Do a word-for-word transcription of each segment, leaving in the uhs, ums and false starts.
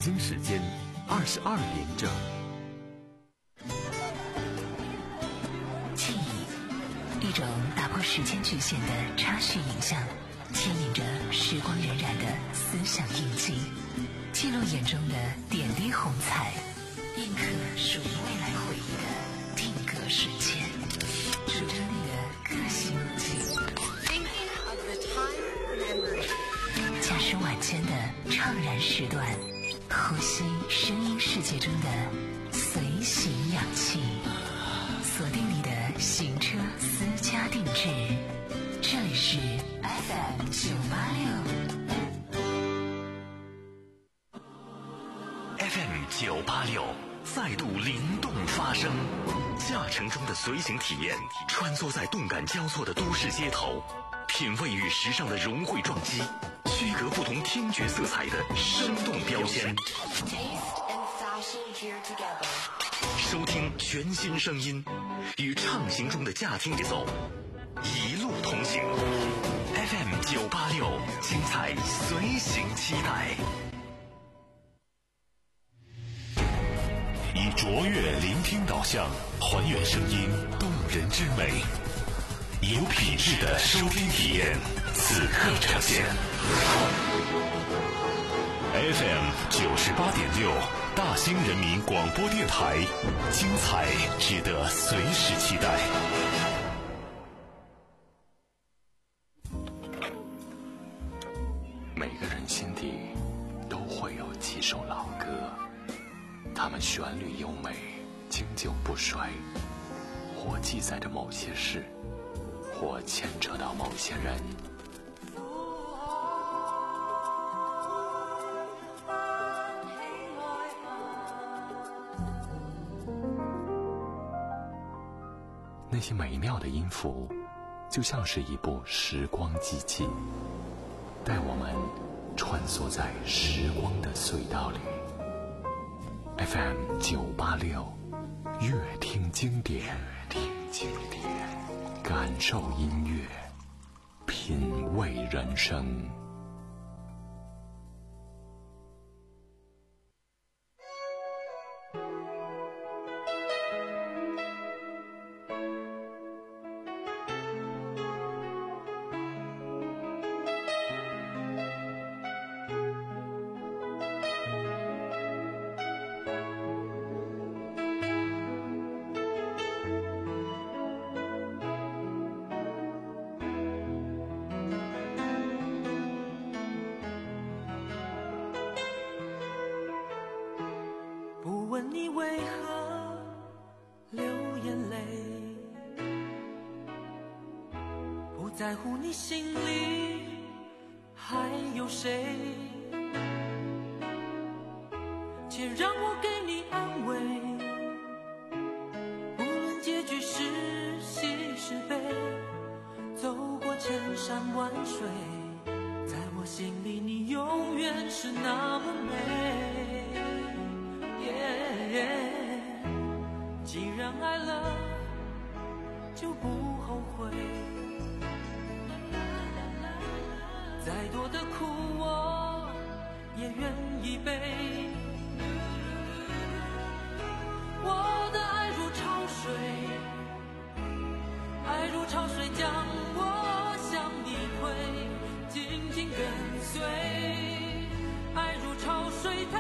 京时间二十二点整。 记忆，一种打破时间局限的插叙影像，牵引着时光荏苒的思想印记，记录眼中的点滴红彩，印刻属于未来回忆的定格瞬间，主张你的个性记忆。驾驶晚间的怅然时段，呼吸声音世界中的随行氧气，锁定你的行车私家定制，这里是 F M 九八六 F M 九八六再度灵动发声，驾乘中的随行体验，穿梭在动感交错的都市街头，品味与时尚的融汇撞击，区隔不同听觉色彩的生动标签，收听全新声音，与畅行中的驾听节奏一路同行。 F M 九八六，精彩随行期待。 以卓越聆听导向，还原声音动人之美，有品质的收听体验，此刻呈现。F M 九十八点六，大兴人民广播电台，精彩值得随时期待。 每个人心底都会有几首老歌，它们旋律优美，经久不衰，或记载着某些事，或牵扯到某些人。那些美妙的音符，就像是一部时光机器，带我们穿梭在时光的隧道里。F M 九八六，乐听经典，乐听经典，感受音乐，品味人生。 问你为何流眼泪，不在乎你心里还有谁，且让我给你安慰，无论结局是喜是悲，走过千山万水，在我心里你永远是那么美。既然爱了就不后悔，再多的苦我也愿意背，我的爱如潮水，爱如潮水将我向你推，紧紧跟随，爱如潮水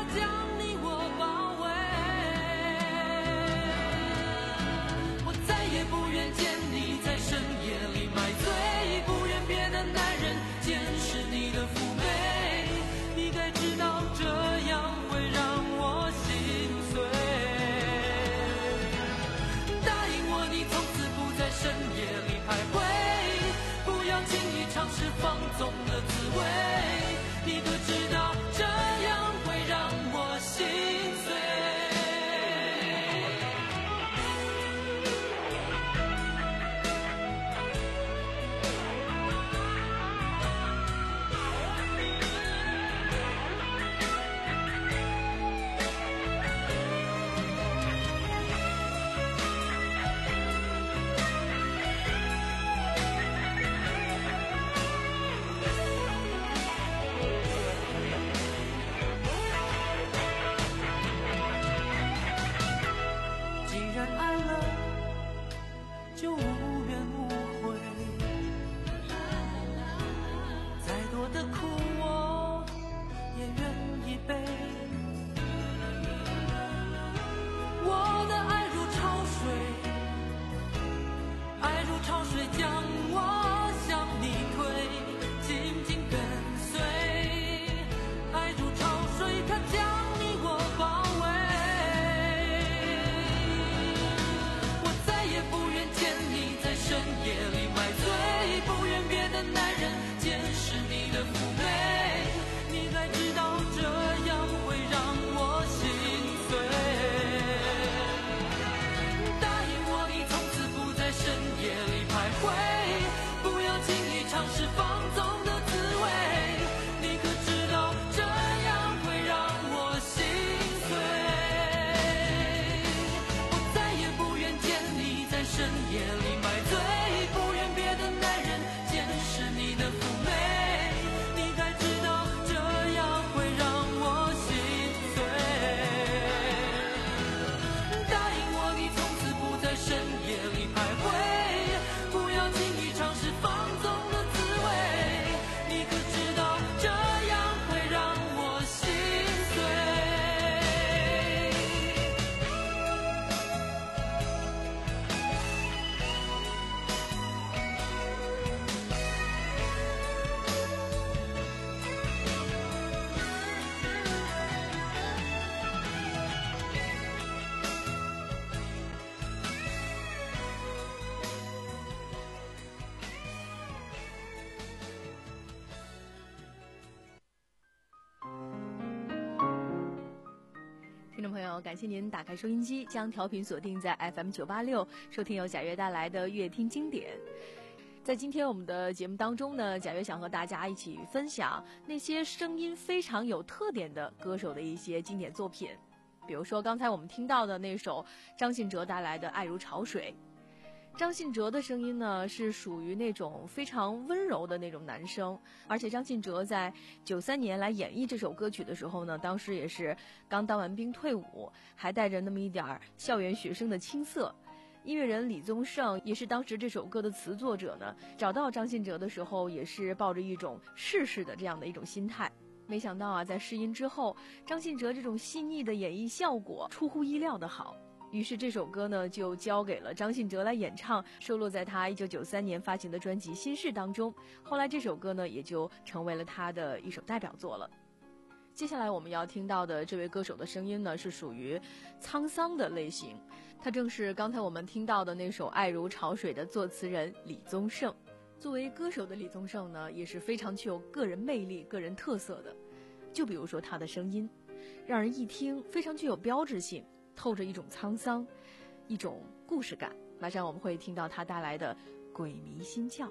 友，感谢您打开收音机，将调频锁定在 F M 九八六，收听由贾悦带来的乐听经典。在今天我们的节目当中呢，贾悦想和大家一起分享那些声音非常有特点的歌手的一些经典作品。比如说刚才我们听到的那首张信哲带来的《爱如潮水》。张信哲的声音呢是属于那种非常温柔的那种男声，而且张信哲在九三年来演绎这首歌曲的时候呢，当时也是刚当完兵退伍，还带着那么一点校园学生的青涩。音乐人李宗盛也是当时这首歌的词作者呢，找到张信哲的时候也是抱着一种试试的这样的一种心态。没想到啊，在试音之后，张信哲这种细腻的演绎效果出乎意料的好，于是这首歌呢就交给了张信哲来演唱，收录在他一九九三年发行的专辑《心事》当中。后来这首歌呢也就成为了他的一首代表作了。接下来我们要听到的这位歌手的声音呢是属于沧桑的类型，他正是刚才我们听到的那首《爱如潮水》的作词人李宗盛。作为歌手的李宗盛呢也是非常具有个人魅力、个人特色的。就比如说他的声音，让人一听非常具有标志性，透着一种沧桑，一种故事感。马上我们会听到他带来的《鬼迷心窍》。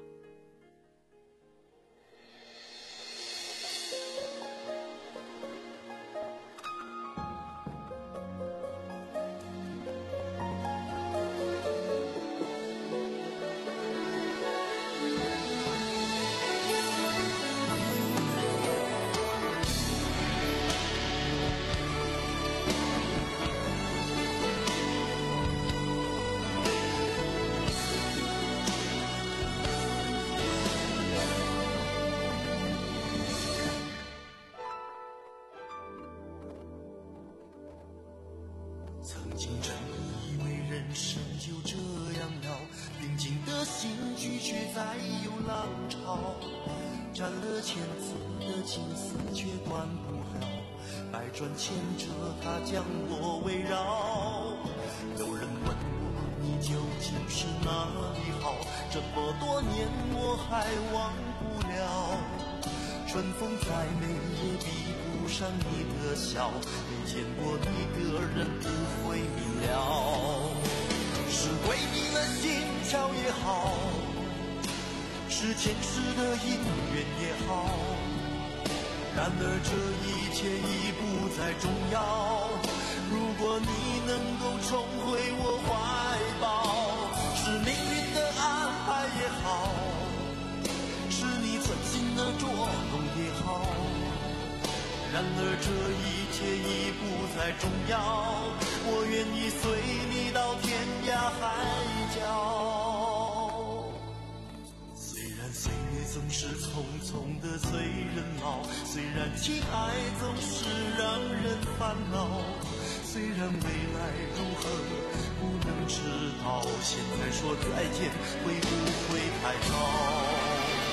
斩了千次的情丝却断不了，百转千折它将我围绕。有人问我你究竟是哪里好，这么多年我还忘不了。春风再美也比不上你的笑，没见过你的人不会明了。是鬼迷了心窍也好，是前世的因缘也好，然而这一切已不再重要。如果你能够重回我怀抱，是命运的安排也好，是你存心的捉弄也好，然而这一切已不再重要。我愿意随你到天涯海角。岁月总是匆匆的随人老，虽然情爱总是让人烦恼，虽然未来如何不能知道，现在说再见会不会太早？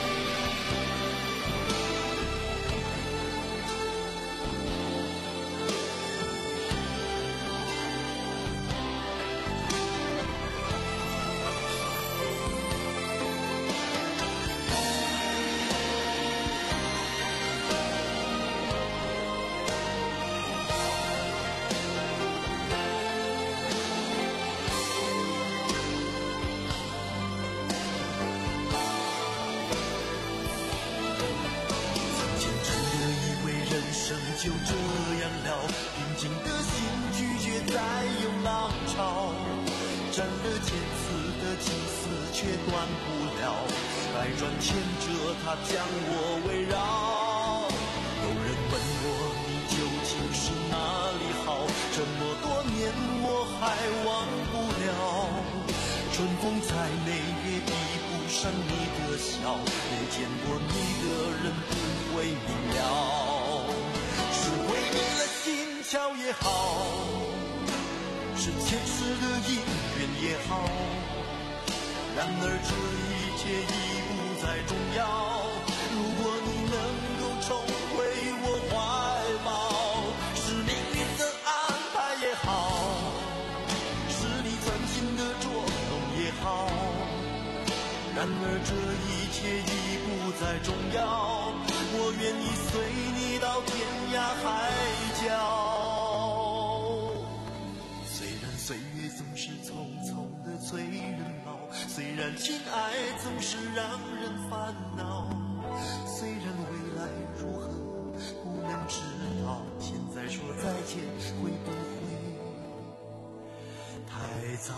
就这样了，平静的心拒绝再有浪潮，斩了千次的情丝却断不了，百转千折它将我围绕。有人问我你究竟是哪里好，这么多年我还忘不了。春风再美也比不上你的笑，没见过你的人不会明了。是鬼迷了心窍也好，是前世的因缘也好，然而这一切已不再重要。如果你能够重回我怀抱，是命运的安排也好，是你存心的捉弄也好，然而这一切已不再重要。我愿意随你到天涯海角。 感情爱总是让人烦恼，虽然未来如何不能知道，现在说再见会不会太早？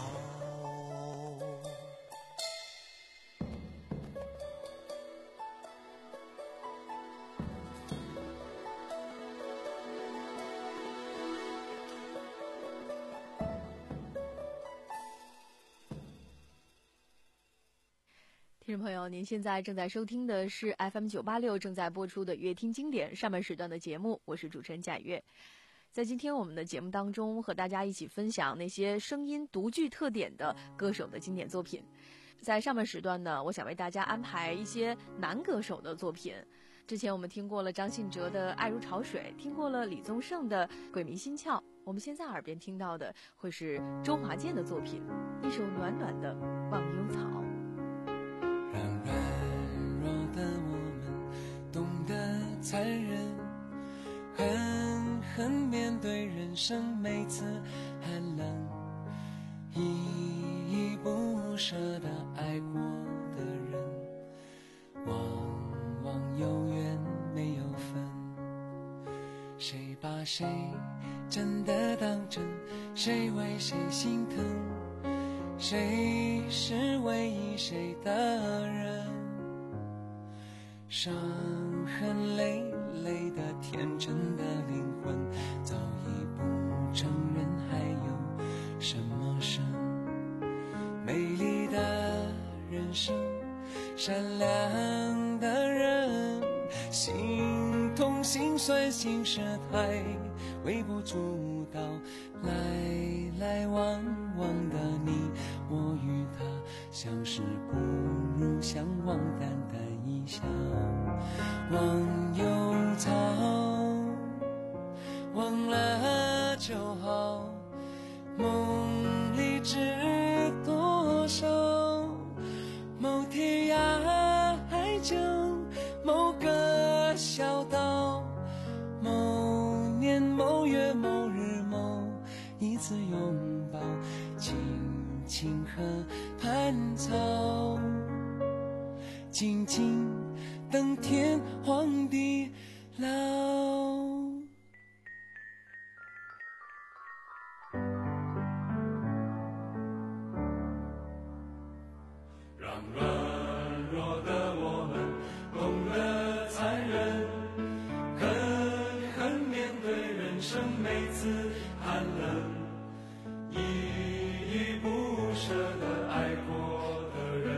听众朋友，您现在正在收听的是 F M 九八六正在播出的乐听经典上半时段的节目，我是主持人贾月。在今天我们的节目当中，和大家一起分享那些声音独具特点的歌手的经典作品。在上半时段呢，我想为大家安排一些男歌手的作品。之前我们听过了张信哲的《爱如潮水》，听过了李宗盛的《鬼迷心窍》，我们现在耳边听到的会是周华健的作品，一首暖暖的《忘忧草》。 让软弱的我们懂得残忍，狠狠面对人生每次寒冷，依依不舍地爱过的人，往往有缘没有分。谁把谁真的当真，谁为谁心疼，谁是唯一谁的人，伤痕累累的天真的灵魂，早已不承认还有什么生。美丽的人生，善良的人，心痛心酸心事太微不足道，来来往往的你我与他，相识不如相忘，淡淡一笑。忘忧草，忘了就好，梦里知多少，某天涯海角，某个小岛，某年某月某日某一次拥抱，青青河畔草，静静等天荒地老。 让软弱的我们懂得残忍，狠狠面对人生每次寒冷，依依不舍地爱过的人，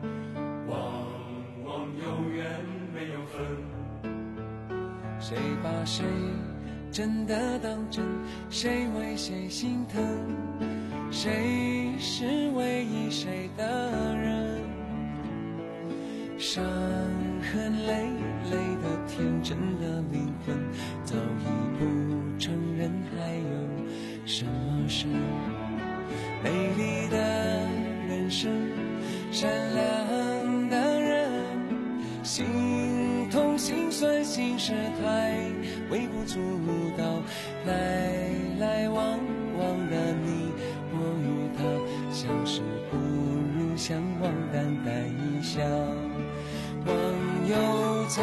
往往有缘没有分。 谁把谁真的当真，谁为谁心疼，谁是唯一谁的人，伤痕累累的天真的灵魂，早已不承认还有什么事。美丽的人生，善良的人，心痛心酸心事太微不足道，来来往往的你我与他，相识不如相忘，淡淡一笑。忘忧草，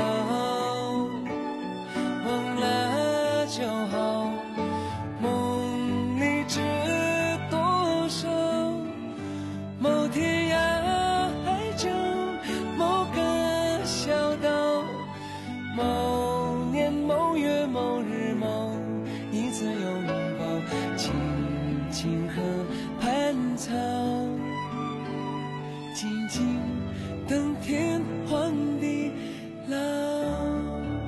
忘了就好，梦里知多少，某天涯海角，某个小岛，某年某月某日某一次拥抱，青青河畔草，静静等天荒地老。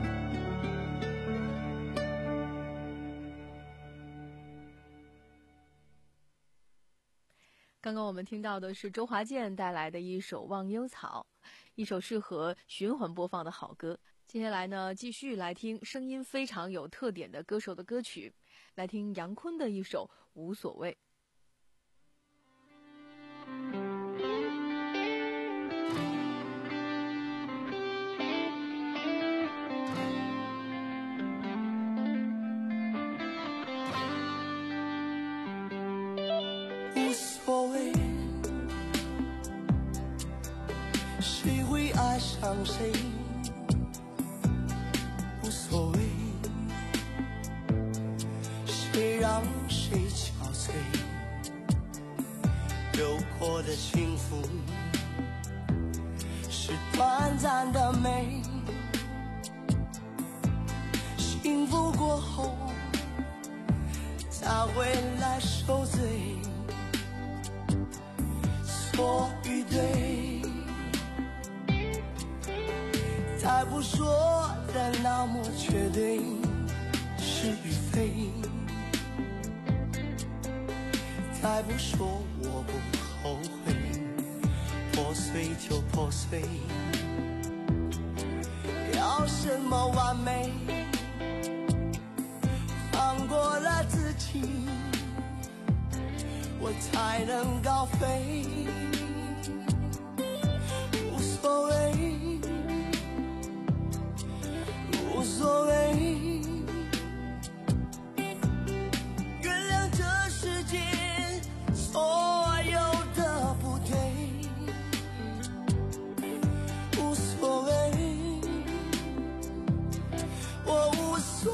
刚刚我们听到的是周华健带来的一首《忘忧草》，一首适合循环播放的好歌。接下来呢，继续来听声音非常有特点的歌手的歌曲，来听杨坤的一首《无所谓》。 无所谓， 谁会爱上谁无所谓，谁让谁憔悴，有过的幸福是短暂的美，幸福过后才会来受罪，错与对再不说的那么绝对，是与非再不说我不后悔，破碎就破碎，要什么完美，放过了自己我才能高飞，无所谓无所谓，原谅这世界所有的不对，无所谓我无所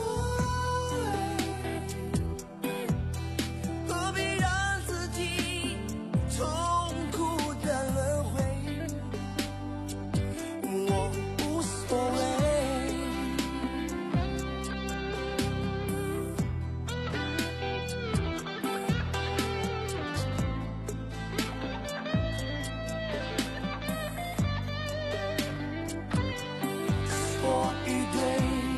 谓，何必让自己痛苦的轮回，我无所谓。错与对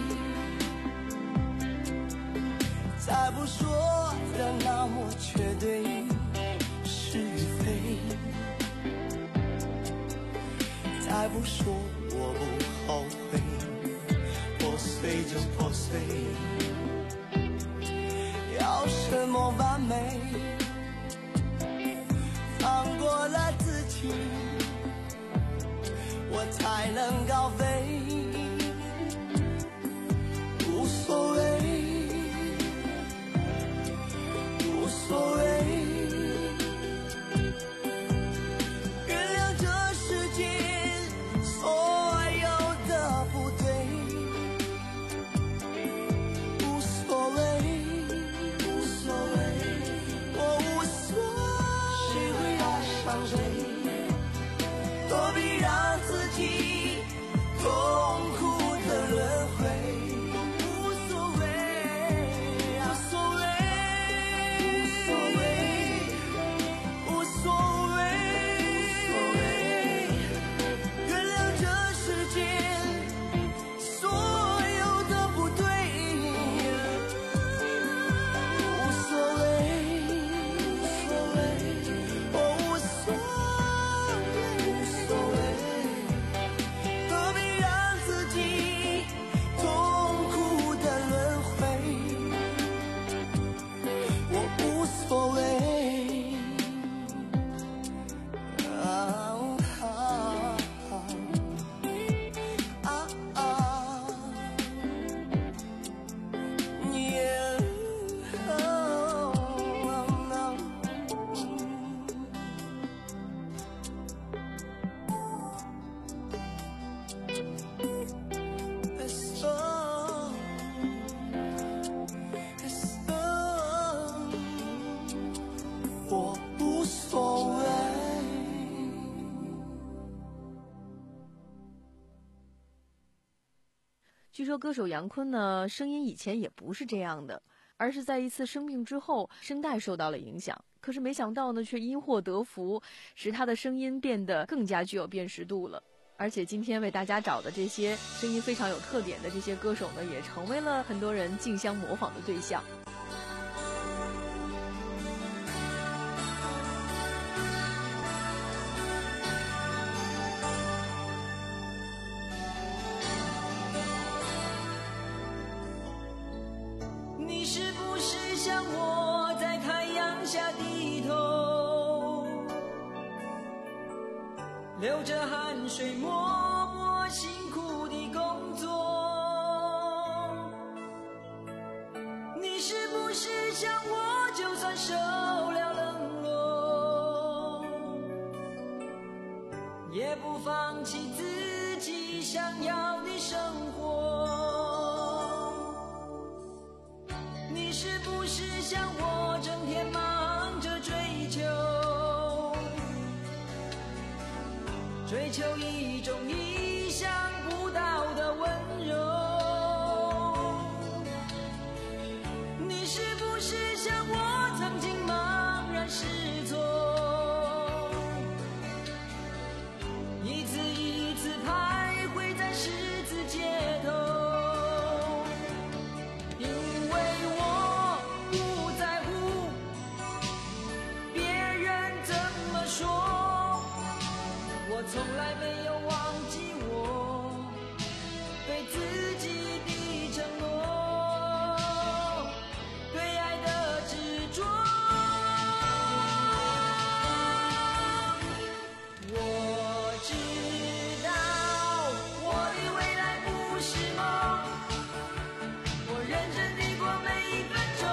再不说的那么绝对，是与非再不说我不后悔，破碎就破碎，要什么完美，放过了自己我才能高飞，无所谓无所谓，原谅这世界所有的不对，无所谓无所谓，我无所谓，谁会爱上谁，何必让自己痛苦的轮回，无所谓无所谓无所谓，原谅这世界所有的不对，无所谓无所谓，我无所谓无所谓，何必让自己痛苦的轮回，我无所谓。啊啊啊啊耶哦It's all It's all 我无所谓。 据说歌手杨坤呢，声音以前也不是这样的，而是在一次生病之后，声带受到了影响。可是没想到呢，却因祸得福，使他的声音变得更加具有辨识度了。而且今天为大家找的这些声音非常有特点的这些歌手呢，也成为了很多人竞相模仿的对象。 你是不是像我在太阳下低头，流着汗水默默辛苦地工作？你是不是像我就算受了冷落， 也不放弃自己想要的生活。你是不是像我整天忙着追求，追求一种意想不到的温柔？你是不是像我曾经茫然失措，一次一次徘徊在十字街头？因为我不在乎别人怎么说，我从来没有忘记我对自己的承诺，对爱的执着。我知道我的未来不是梦，我认真地过每一分钟。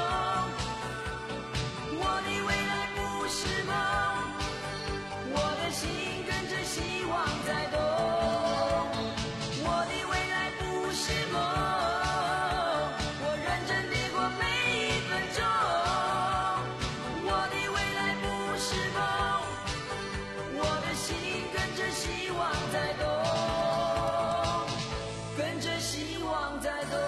我的未来不是梦，我的心跟着希望在动。我的未来不是梦，我认真地过每一分钟。我的未来不是梦，我的心跟着希望在动，跟着希望在动。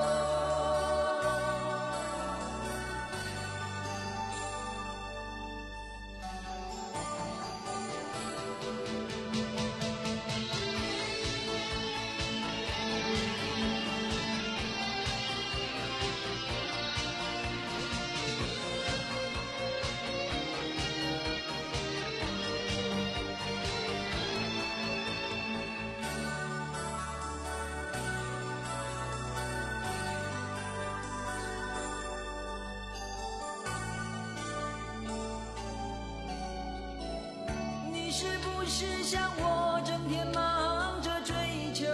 你是不是像我整天忙着追求，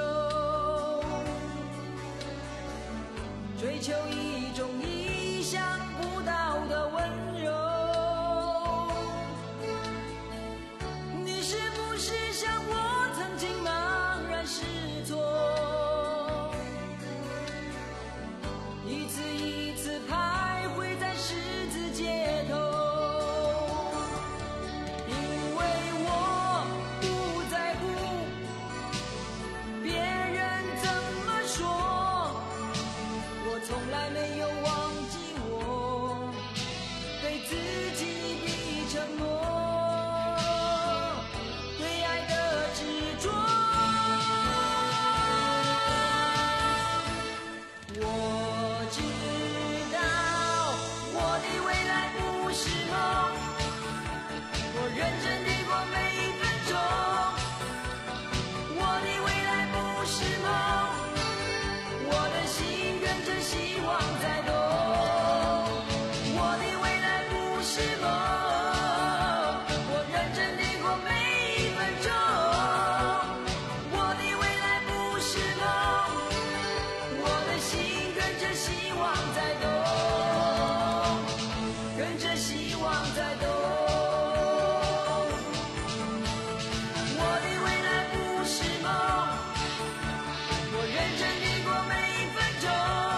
追求一种意想不到的温柔？你是不是像我曾经茫然失措，一次一次徘徊在十字街头？从来没有忘记我对自己的承诺，对爱的执着。我知道我的未来不是梦，我认真地过每一分钟。我的未来不是梦，我的心跟着希望在动。我的未来不是梦，我认真地过每一分钟。我的未来不是梦，我的心跟着希望在动，跟着希望在动。我的未来不是梦，我认真地过每一分钟。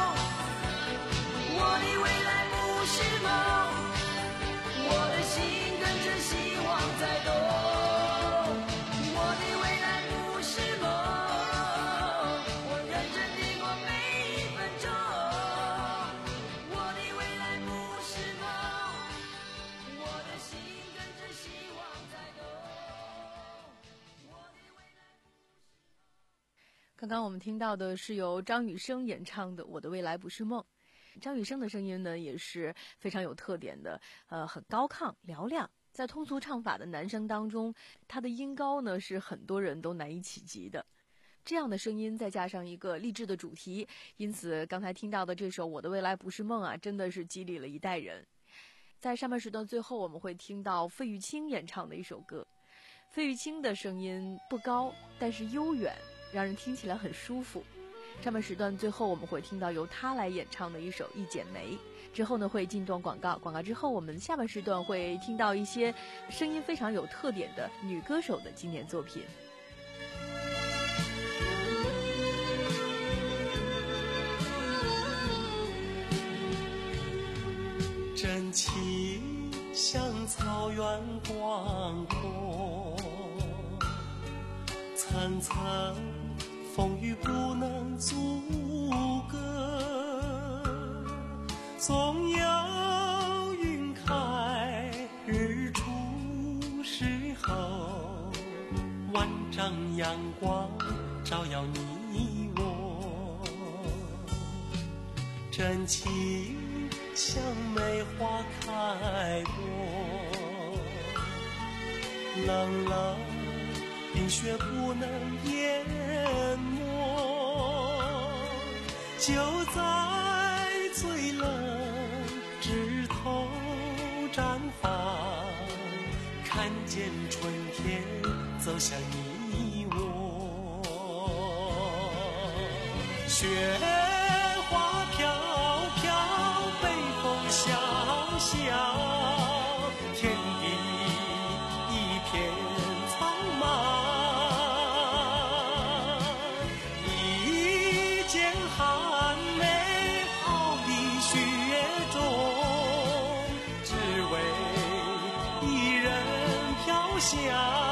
我的未来不是梦，我的心跟着希望在动。我的未来不是梦，我认真地过每一分钟。我的未来不是梦，我的心跟着希望在动。我的未来刚刚我们听到的是由张雨生演唱的《我的未来不是梦》。张雨生的声音呢也是非常有特点的，呃，很高亢嘹亮，在通俗唱法的男声当中，他的音高呢是很多人都难以企及的。这样的声音再加上一个励志的主题，因此刚才听到的这首《我的未来不是梦》啊，真的是激励了一代人。在上半时段最后，我们会听到费玉清演唱的一首歌。费玉清的声音不高，但是悠远，让人听起来很舒服。上半时段最后我们会听到由他来演唱的一首《一剪梅》， 之后呢会进段广告，广告之后我们下半时段会听到一些声音非常有特点的女歌手的经典作品。 真情像草原广阔，层层风雨不能阻隔，总有云开日出时候，万丈阳光照耀你我，真情像梅花开过，冷冷冰雪不能淹没，就在最冷枝头绽放，看见春天走向你我，雪花飘飘北风萧萧，天地一片苍茫，一剪寒梅傲立雪中，只为一人飘香。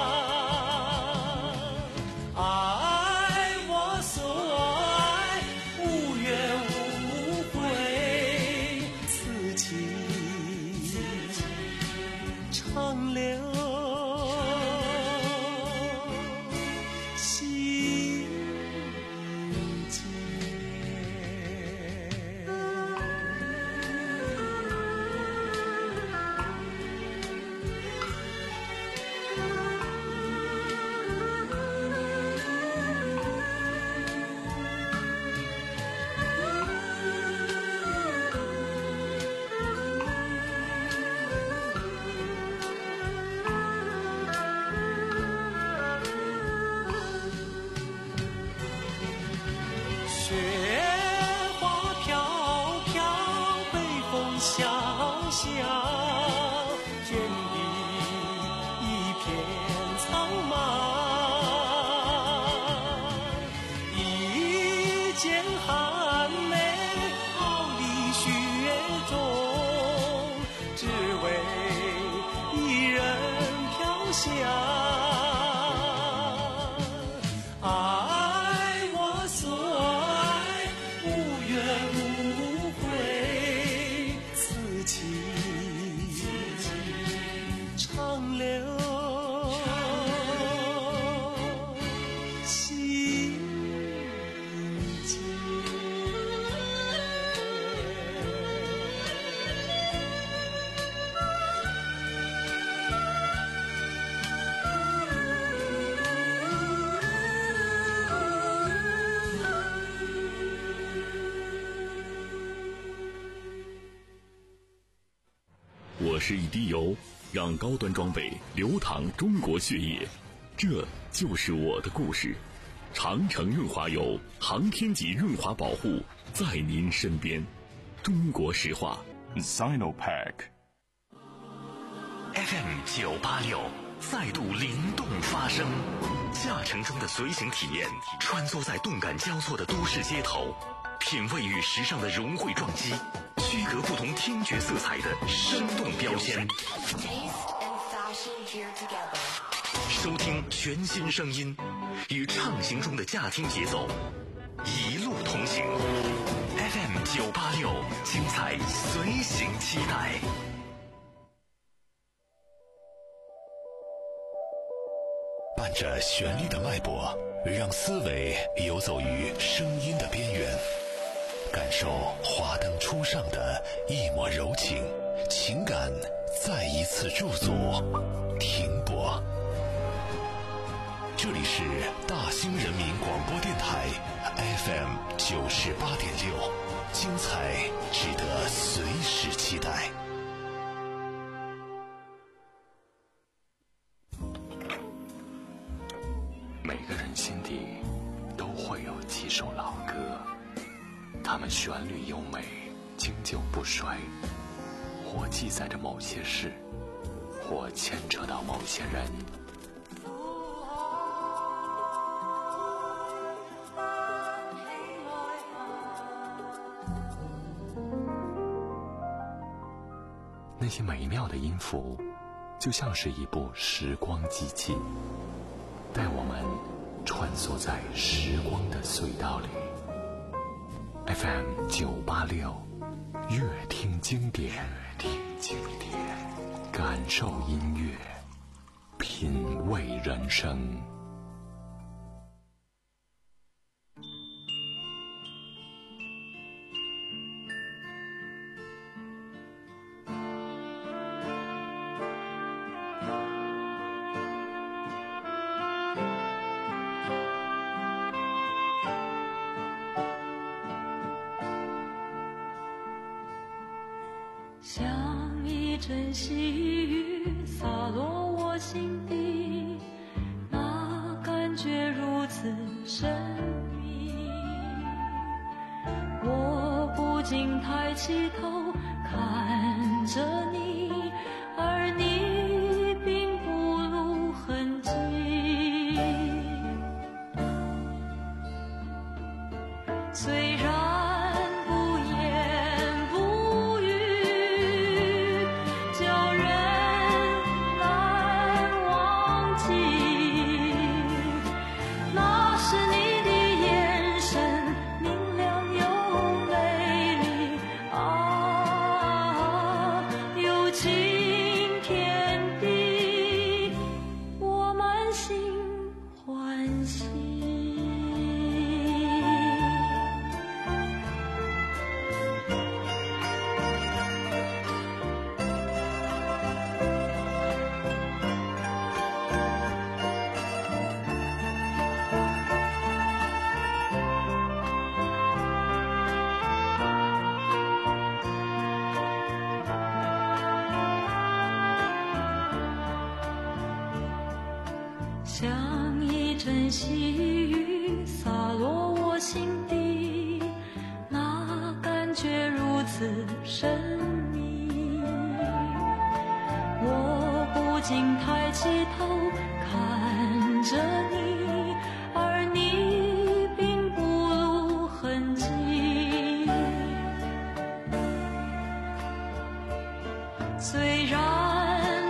我是一滴油，让高端装备流淌中国血液，这就是我的故事。长城润滑油，航天级润滑保护，在您身边。中国石化 Sinopec F M 九八六再度灵动发声，驾乘中的随行体验，穿梭在动感交错的都市街头，品味与时尚的融汇撞击，区隔不同听觉色彩的生动标签，收听全新声音，与畅行中的驾听节奏，一路同行。F M 九八六，精彩随行期待。 伴着旋律的脉搏，让思维游走于声音的边缘，感受华灯初上的一抹柔情，情感再一次驻足停泊。这里是大兴人民广播电台 F M 九十八点六，精彩值得随时期待。 每个人心底都会有几首老歌，它们旋律优美， 经久不衰，或记载着某些事，或牵扯到某些人。那些美妙的音符，就像是一部时光机器，带我们穿梭在时光的隧道里。F M 九八六，乐听经典，乐听经典，感受音乐，品味人生。 像一阵细雨洒落我心底，那感觉如此神秘。我不禁抬起头看着你，而你并不露痕迹。虽然像一阵细雨洒落我心底，那感觉如此神秘。我不禁抬起头看着你，而你并不露痕迹。虽然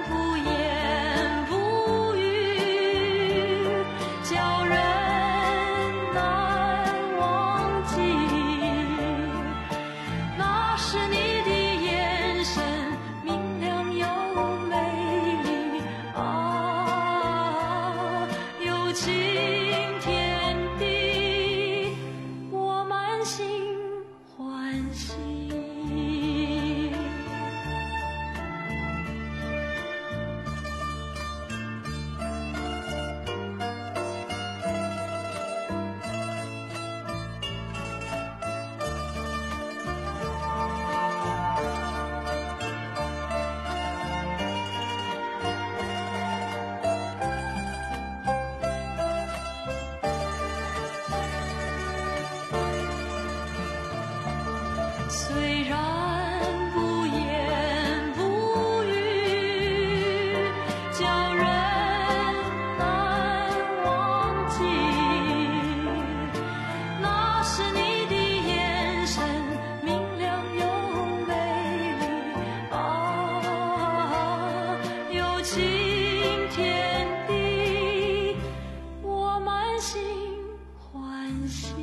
虽然不言不语，叫人难忘记，那是你的眼神明亮又美丽啊，有晴天地，我满心欢喜。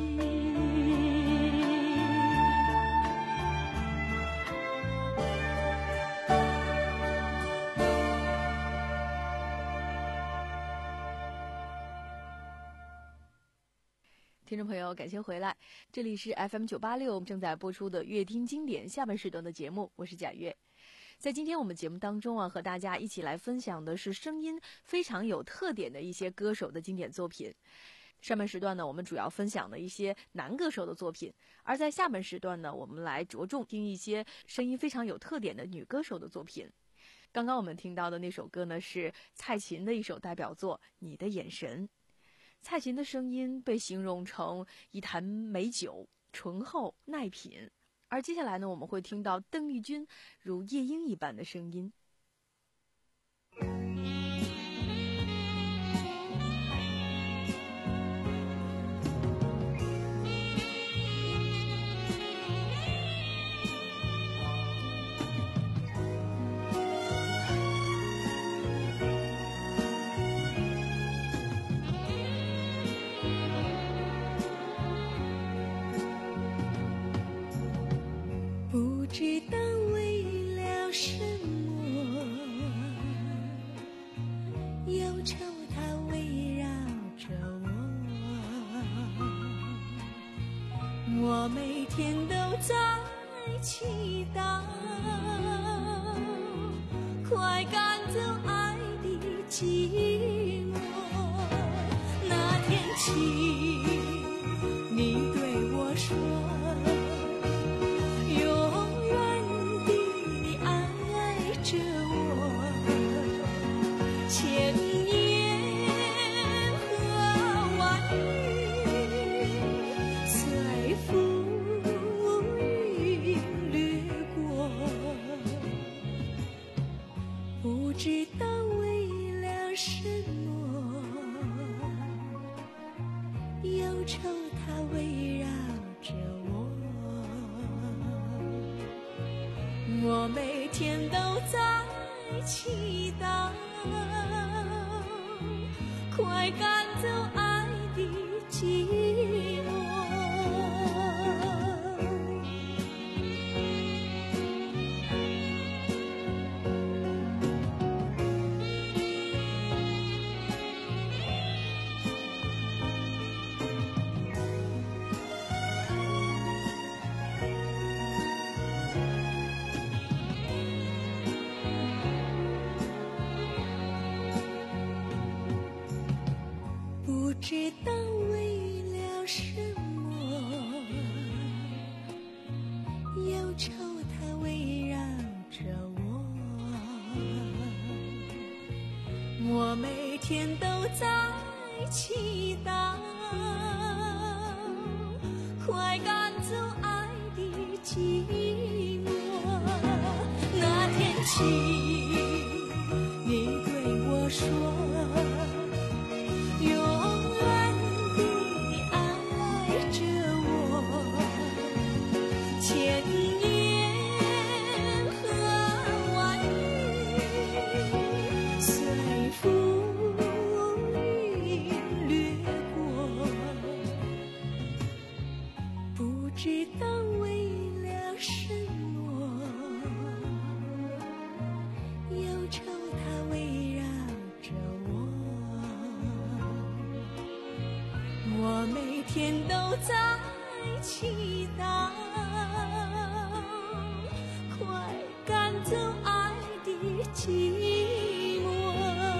听众朋友，感谢回来，这里是 F M 九八六正在播出的乐听经典下半时段的节目，我是贾月。在今天我们节目当中啊，和大家一起来分享的是声音非常有特点的一些歌手的经典作品。上半时段呢，我们主要分享的一些男歌手的作品，而在下半时段呢，我们来着重听一些声音非常有特点的女歌手的作品。刚刚我们听到的那首歌呢，是蔡琴的一首代表作《你的眼神》。蔡琴的声音被形容成一坛美酒，醇厚耐品， 而接下来呢，我们会听到邓丽君如夜莺一般的声音。 不知道为了什么，忧愁它围绕着我，我每天都在祈祷，快赶走爱的寂寞。那天起，你对我说，不知道为了什么，忧愁它围绕着我，我每天都在祈祷，快赶走爱的寂寞。不知道为了什么，忧愁它围绕着我，我每天都在祈祷，快赶走爱的寂寞。那天起，你对我说，知道为了什么，忧愁它围绕着我，我每天都在祈祷，快赶走爱的寂寞。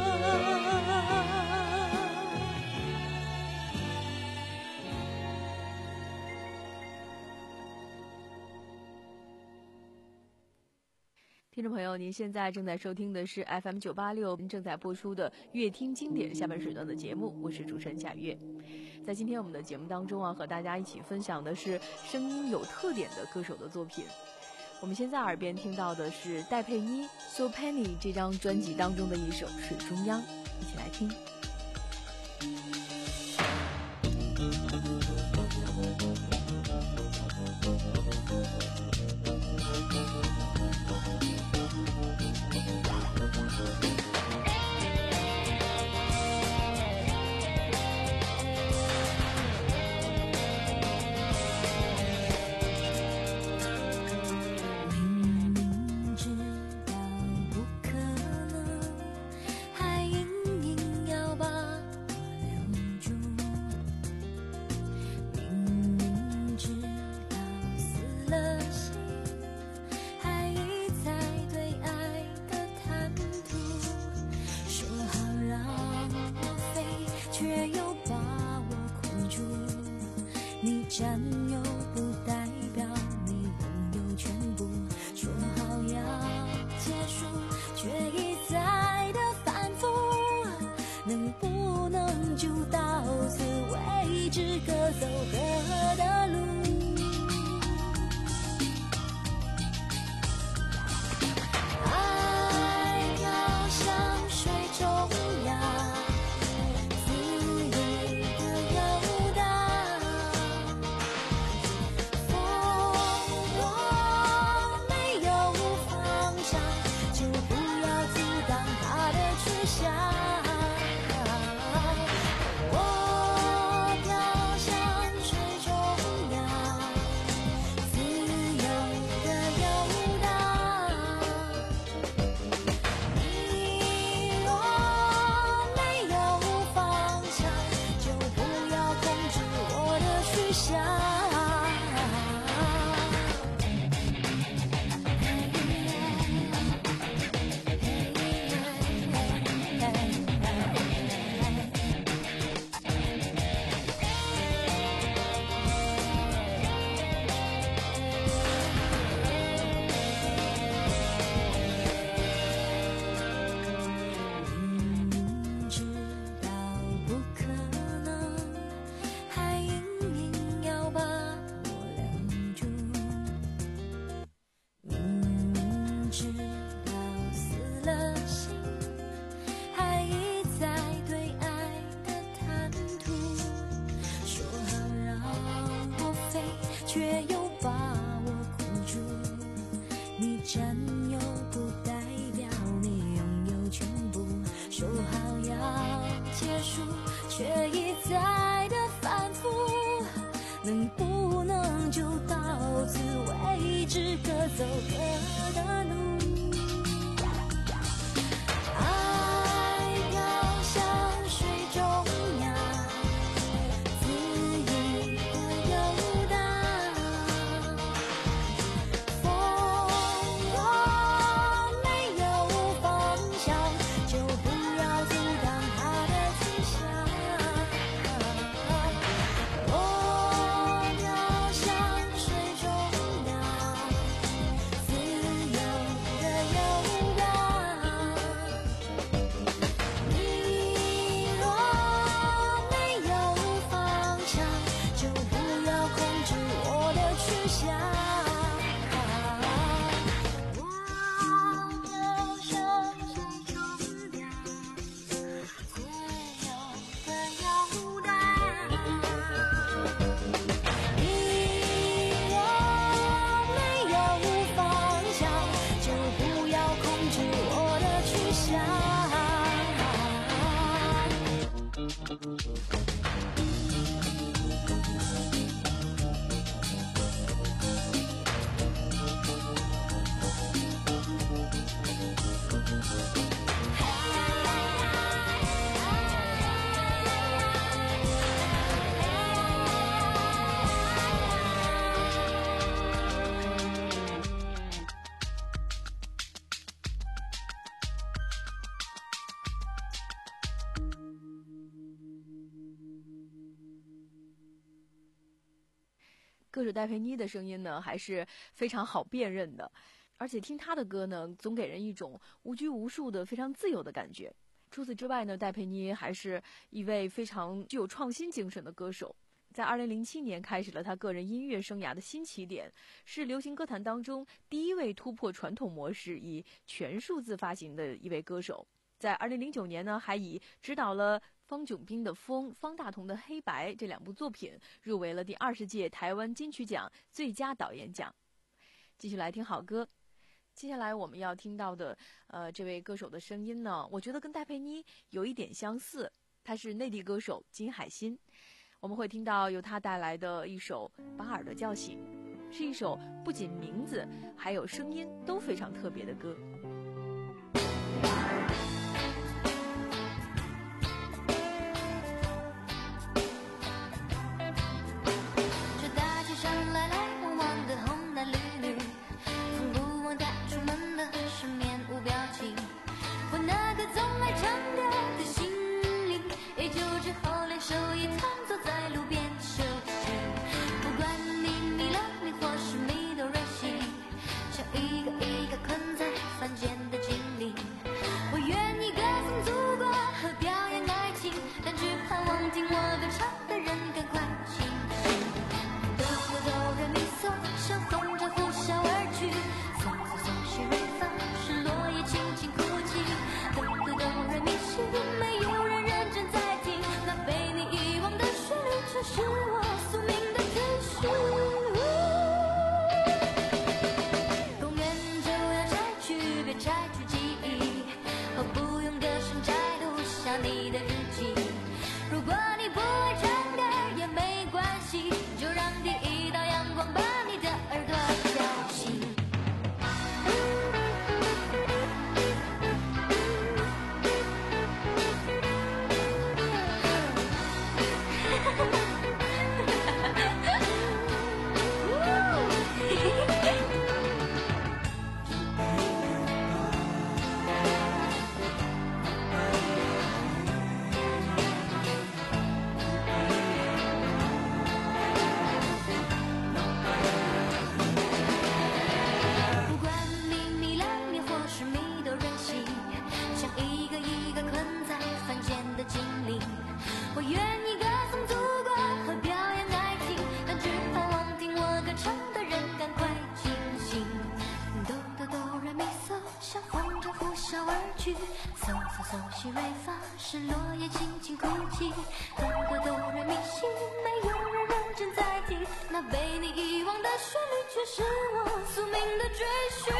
听众朋友，您现在正在收听的是 F M 九八六 正在播出的乐听经典下半时段的节目，我是主持人贾月。在今天我们的节目当中啊，和大家一起分享的是声音有特点的歌手的作品。我们现在耳边听到的是戴佩妮 So Penny 这张专辑当中的一首《水中央》，一起来听。 占有不代表你拥有全部，说好要结束，却一再的反复，能不能就到此为止，各走各的路。 向。却又把我困住，你占有不代表你拥有全部，说好要结束，却一再的反复，能不能就到此为止，各走各的路。爱飘向水中央，恣意的游荡，风若没有方向，就不要阻挡它的去向。我飘向水中央，自由的游荡。你若没有方向，就不要控制我的去向。我飘向水中央，自由的游荡。你若没有方向，就不要控制我的去向。 歌手戴佩妮的声音呢，还是非常好辨认的，而且听她的歌呢，总给人一种无拘无束的非常自由的感觉。除此之外呢，戴佩妮还是一位非常具有创新精神的歌手。在二零零七年开始了他个人音乐生涯的新起点，是流行歌坛当中第一位突破传统模式以全数字发行的一位歌手。在二零零九年呢，还以指导了方炯斌的《风》、方大同的《黑白》这两部作品，入围了第二十届台湾金曲奖最佳导演奖。继续来听好歌。接下来我们要听到的，呃，这位歌手的声音呢，我觉得跟戴佩妮有一点相似，他是内地歌手金海心。我们会听到由他带来的一首《把耳朵叫醒》，是一首不仅名字还有声音都非常特别的歌。 这大街上来来往往的红男绿女，从不忘带出门的是面无表情。我那个总爱唱歌的心灵，也就只好连手也躺坐在路边休息。不管你迷了迷或是迷都任性，像一个一个困在反正句，嗦嗦嗦西瑞发，是落叶轻轻哭泣，哆哆哆来咪西，没有人认真在听，那被你遗忘的旋律，却是我宿命的追寻。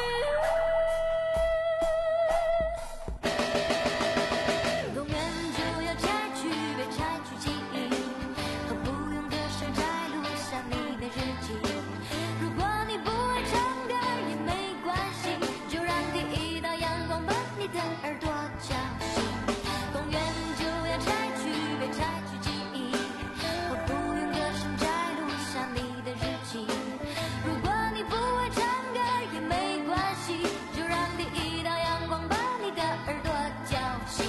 公园就要拆去，别拆去记忆，可不用歌声摘录下你的日记。如果你不会唱歌也没关系，就让第一道阳光把你的耳朵叫醒。公园就要拆去，别拆去记忆，可不用歌声摘录下你的日记。如果你不会唱歌也没关系，就让第一道阳光把你的耳朵叫醒。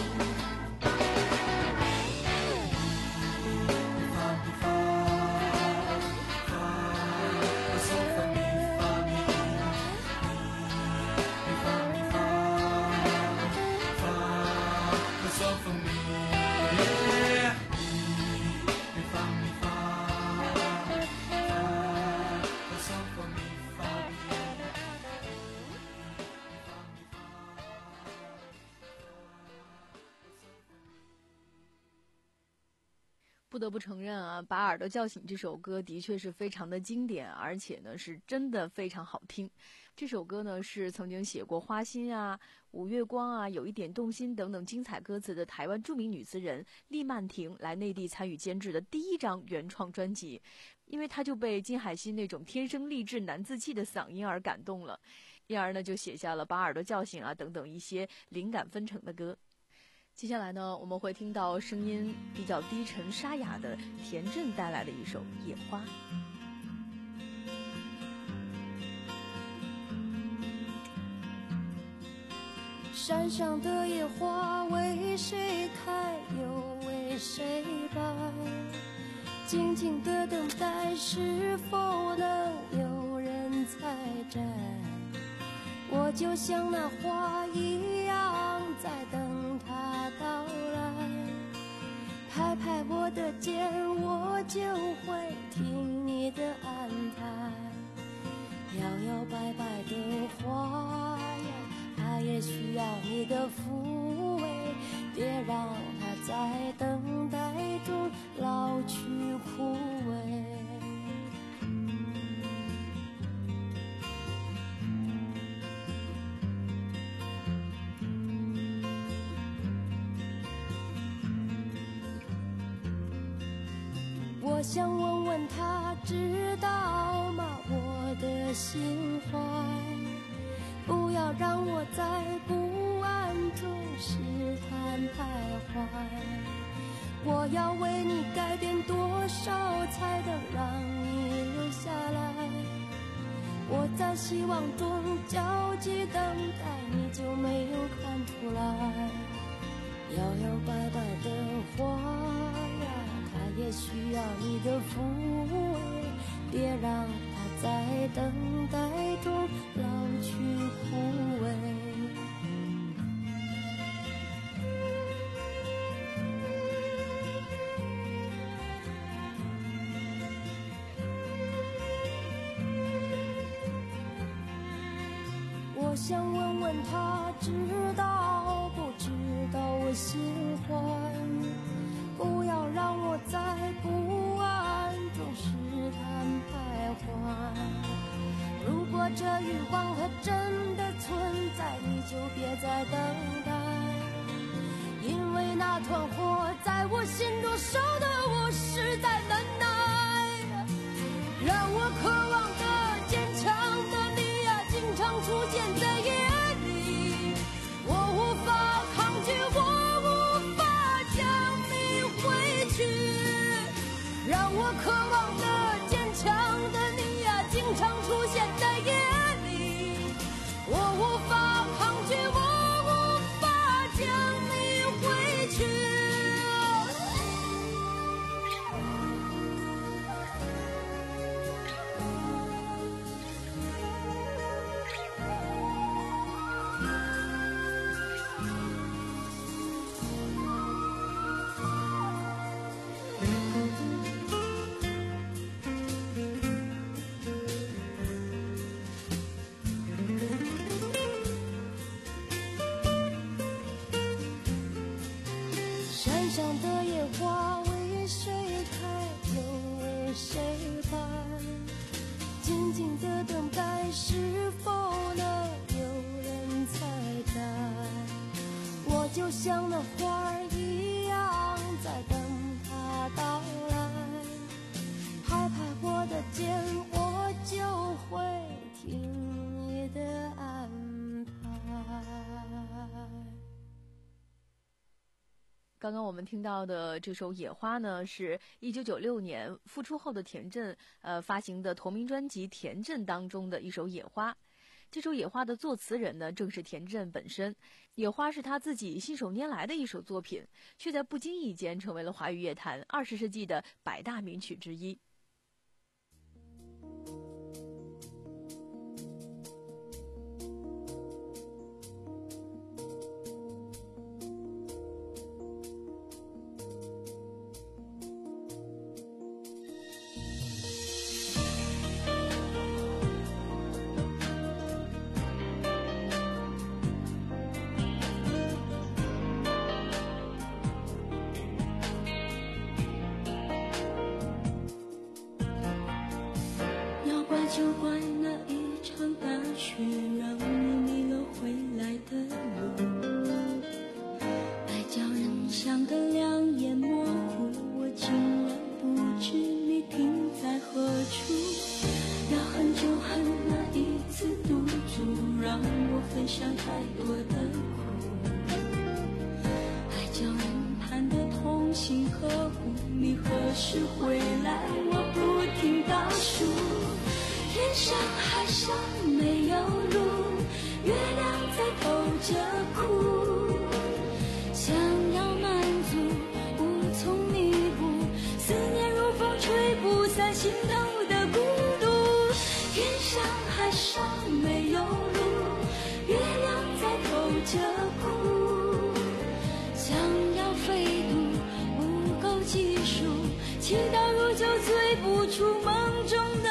不得不承认啊，把耳朵叫醒这首歌的确是非常的经典，而且呢是真的非常好听。这首歌呢是曾经写过花心啊、五月光啊、有一点动心等等精彩歌词的台湾著名女词人厉曼婷来内地参与监制的第一张原创专辑，因为她就被金海心那种天生丽质难自弃的嗓音而感动了，因而呢就写下了把耳朵叫醒啊等等一些灵感纷呈的歌。接下来呢，我们会听到声音比较低沉沙哑的田震带来的一首《野花》。 山上的野花为谁开又为谁败？静静的等待，是否能有人采摘？我就像那花一样在等它到来，拍拍我的肩，我就会听你的安排。摇摇摆摆的花呀，它也需要你的抚慰，别让它在等待中老去枯萎。我想问问他知道吗我的心怀，不要让我在不安中试探徘徊。我要为你改变多少才能让你留下来？我在希望中焦急等待，你就没有看出来？摇摇摆摆的花呀，它也需要你的抚慰，别让它在等待中老去枯萎。我想问问他知道不知道我心怀，不要让我在不安中试探徘徊。如果这欲望它真的存在，你就别再等待，因为那团火在我心中烧得我实在难耐。让我渴望的坚强的你呀，经常出现在夜里，我无法抗拒，我无法将你挥去。让我渴望的坚强的你呀，经常出现在夜里，我无法抗拒，我无法将你挥去。 上的野花为谁开，又为谁败？静静的等待，是否能有人采摘？我就像那花儿一样，在等它到来。拍拍我的肩，我就会听你的安排。 刚刚我们听到的这首《野花》呢，是一九九六年复出后的田震呃发行的同名专辑《田震》当中的一首《野花》。这首《野花》的作词人呢，正是田震本身。《野花》是他自己信手拈来的一首作品，却在不经意间成为了华语乐坛二十世纪的百大名曲之一。 就怪那一场大雪，让你迷了回来的路。爱叫人想得两眼模糊，我竟然不知你停在何处。要恨就恨那一次赌注，让我分享太多的苦。爱叫人盼得同心合乎，你何时回来？我不停倒数。天上海上没有路，月亮在偷着哭，想要满足无从弥补，思念如风吹不散心头的孤独。天上海上没有路，月亮在偷着哭，想要飞渡不够技术，祈祷如酒醉不出梦中的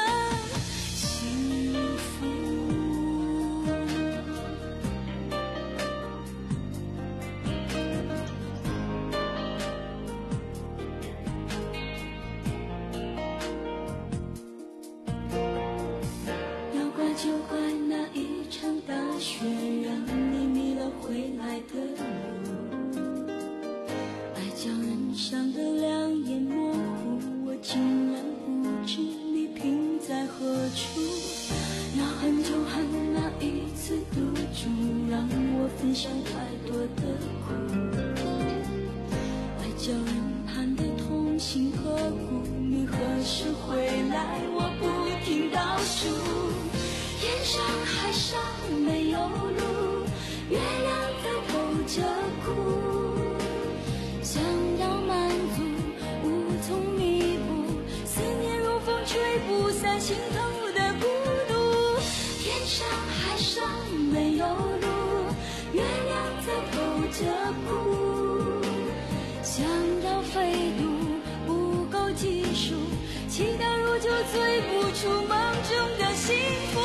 就怪那一场大雪，让你迷了回来的路。爱叫人伤得两眼模糊，我竟然不知你停在何处。要恨就恨那一次赌注，让我分享太多的苦。爱叫人盼得同心合乎，你何时回来？我不停倒数。天上海上没有路，月亮在偷着哭，想要满足无从弥补，思念如风吹不散心头的孤独。天上海上没有路，月亮在偷着哭，想要飞渡不够技术，祈祷如酒醉不出梦中的幸福。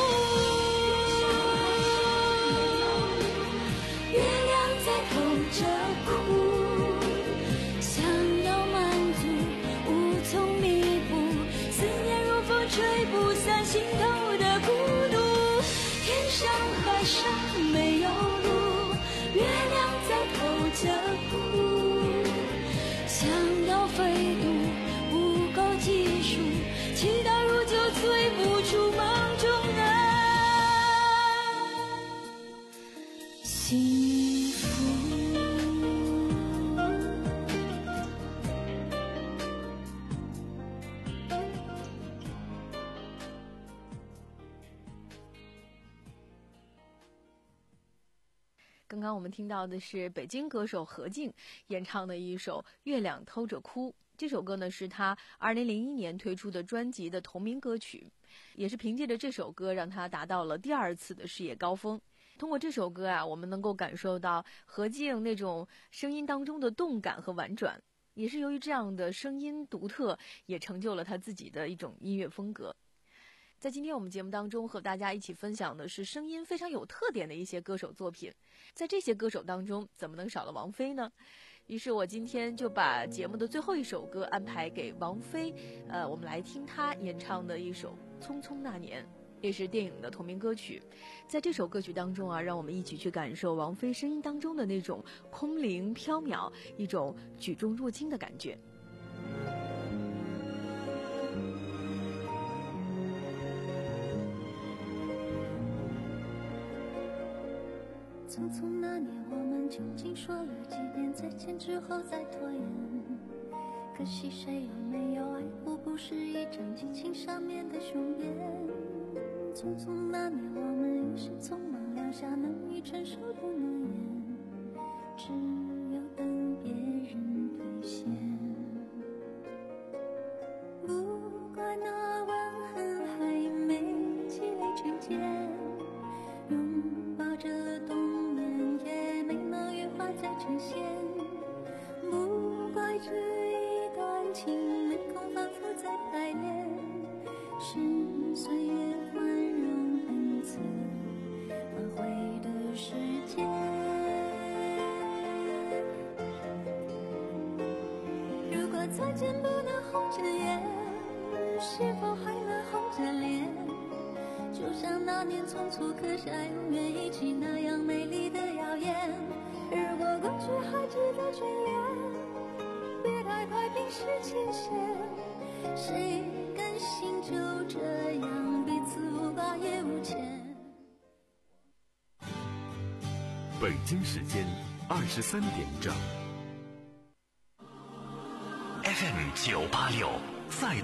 着哭，想要满足无从弥补，思念如风吹不散心头的孤独。天上海上没有路，月亮在偷着哭，想要飞渡不够技术，祈祷如酒醉不出梦中的幸福。 刚刚我们听到的是北京歌手何静演唱的一首《月亮偷着哭》。这首歌呢是他二零零一年推出的专辑的同名歌曲，也是凭借着这首歌让他达到了第二次的事业高峰。通过这首歌啊，我们能够感受到何静那种声音当中的动感和婉转，也是由于这样的声音独特，也成就了他自己的一种音乐风格。在今天我们节目当中和大家一起分享的是声音非常有特点的一些歌手作品，在这些歌手当中怎么能少了王菲呢？ 于是我今天就把节目的最后一首歌安排给王菲，呃，我们来听她演唱的一首《匆匆那年》，也是电影的同名歌曲。在这首歌曲当中啊，让我们一起去感受王菲声音当中的那种空灵飘渺，一种举重若轻的感觉。 匆匆那年，我们究竟说了几遍再见之后再拖延？可惜谁有没有爱过，不是一张激情上面的雄辩。匆匆那年，我们一时匆忙撂下难以承受的诺言，只有等别人兑现。不怪那吻痕还没积累成茧，拥抱着冬眠也没能羽化再成仙。不怪这一段情没空反复再排练，是岁月宽容恩赐挽回的时间。如果再见不能红着眼，是否还能红着脸？就像那年匆促刻下永远一起那样美丽的谣言。如果过去还值得眷恋，别太快冰释前嫌。谁甘心就这样彼此无挂也无牵？ 北京时间二十三点整。 F M 九八六再度